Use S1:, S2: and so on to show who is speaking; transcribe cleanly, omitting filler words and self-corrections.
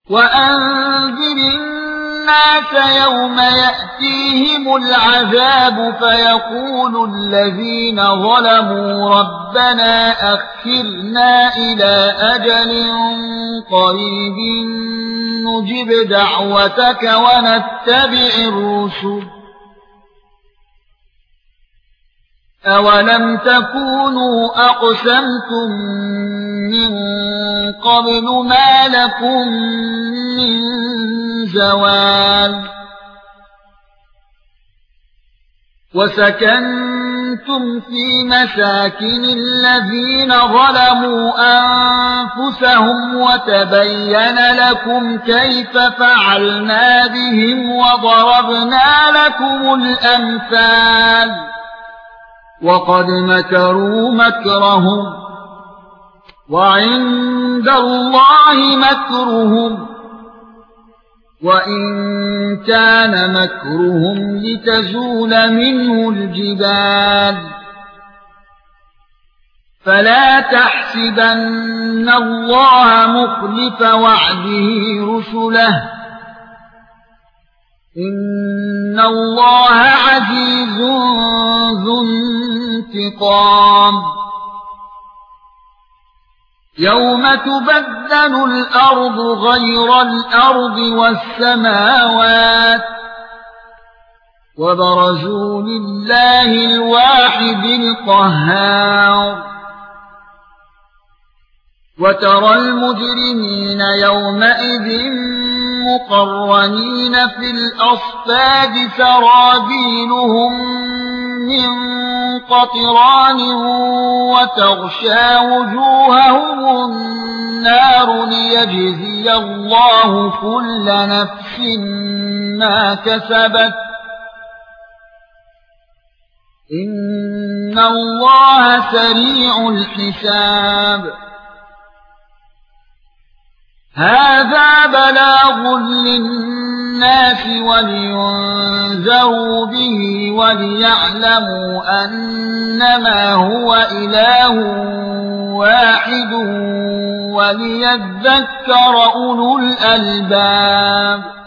S1: وأنذر الناس يوم يأتيهم العذاب فيقول الذين ظلموا ربنا أخرنا إلى أجل قريب نجب دعوتك ونتبع الرسل أولم تكونوا أقسمتم من قبل ما لكم من زوال وسكنتم في مساكن الذين ظلموا أنفسهم وتبين لكم كيف فعلنا بهم وضربنا لكم الأمثال وقد مكروا مكرهم وعند الله مكرهم وإن كان مكرهم لتزول منه الجبال فلا تحسبن الله مخلف وعده رسله إن الله عزيز ذو انتقام يوم تبدل الأرض غير الأرض والسماوات وبرزوا لله الواحد القهار وترى المجرمين يومئذ مقرنين في الأصفاد سرابيلهم من قطران وتغشى وجوههم النار ليجزي الله كل نفس ما كسبت إن الله سريع الحساب هذا بلاغ للناس ولينذروا به وليعلموا أنما هو إله واحد وليذكر أولو الألباب